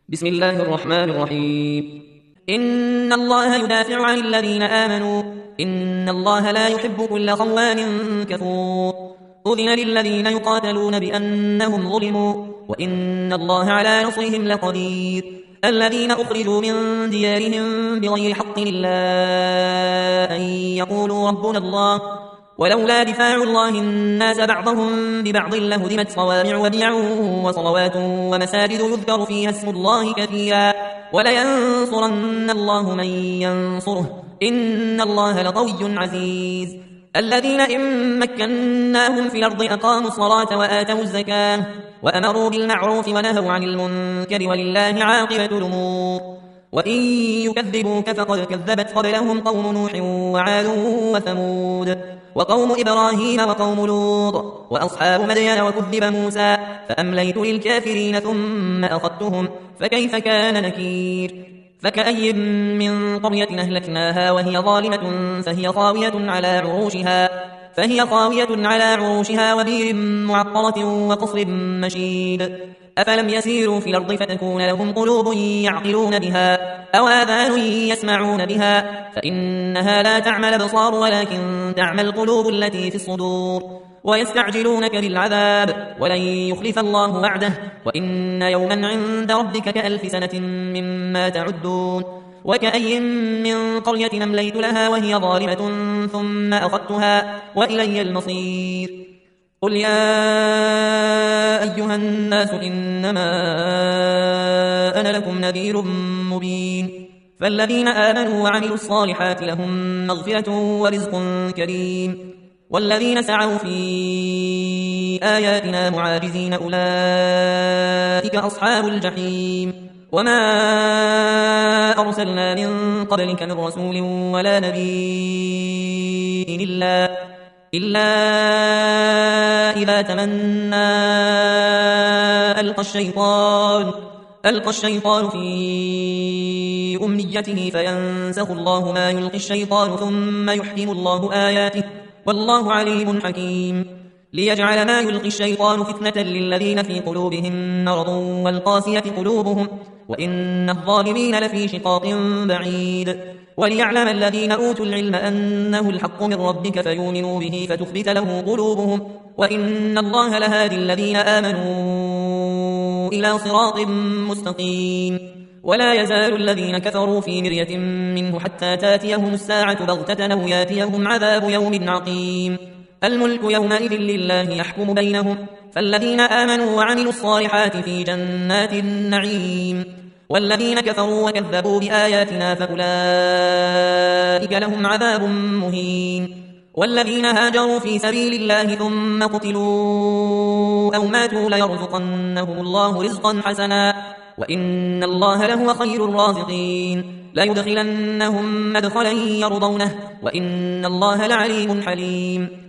بسم الله الرحمن الرحيم. إن الله يدافع عن الذين آمنوا إن الله لا يحب كل خوان كفور. أذن للذين يقاتلون بأنهم ظلموا وإن الله على نصرهم لقدير. الذين أخرجوا من ديارهم بغير حق إلا أن يقولوا ربنا الله ولولا دفاع الله الناس بعضهم ببعض لهدمت صوامع وبيع وصلوات ومساجد يذكر فيها اسم الله كثيرا ولينصرن الله من ينصره إن الله لقوي عزيز. الذين إن مكناهم في الأرض أقاموا الصلاة وآتوا الزكاة وأمروا بالمعروف ونهوا عن المنكر ولله عاقبة الأمور. وإن يكذبوك فقد كذبت قبلهم قوم نوح وعاد وثمود وقوم إبراهيم وقوم لوط وأصحاب مدين وكذب موسى فأمليت للكافرين ثم أخذتهم فكيف كان نكير. فكأي من قرية أهلكناها وهي ظالمة فهي خاوية على عروشها وبير معطلة وقصر مشيد. أفلم يسيروا في الأرض فتكون لهم قلوب يعقلون بها أو آذان يسمعون بها فإنها لا تعمى الأبصار ولكن تعمى القلوب التي في الصدور. ويستعجلونك بالعذاب ولن يخلف الله وعده وإن يوما عند ربك كألف سنة مما تعدون. وكأي من قرية أمليت لها وهي ظالمة ثم أخذتها وإلي المصير. قل يا أيها الناس إنما أنا لكم نذير مبين. فالذين آمنوا وعملوا الصالحات لهم مغفرة ورزق كريم والذين سعوا في آياتنا معاجزين أولئك أصحاب الجحيم. وما أرسلنا من قبلك من رسول ولا نبي إلا إذا تمنى ألقى الشيطان في أمنيته فينسخ الله ما يلقي الشيطان ثم يحكم الله آياته والله عليم حكيم. ليجعل ما يلقي الشيطان فتنة للذين في قلوبهم مرض والقاسية قلوبهم وإن الظالمين لفي شقاق بعيد. وليعلم الذين أوتوا العلم أنه الحق من ربك فيؤمنوا به فتخبت له قلوبهم وإن الله لهادي الذين آمنوا إلى صراط مستقيم. ولا يزال الذين كفروا في مرية منه حتى تاتيهم الساعة بغتة أو ياتيهم عذاب يوم عقيم. الملك يومئذ لله يحكم بينهم فالذين آمنوا وعملوا الصالحات في جنات النعيم والذين كفروا وكذبوا بآياتنا فأولئك لهم عذاب مهين. والذين هاجروا في سبيل الله ثم قتلوا أو ماتوا ليرزقنهم الله رزقا حسنا وإن الله لهو خير الرازقين. ليدخلنهم مدخلا يرضونه وإن الله لعليم حليم.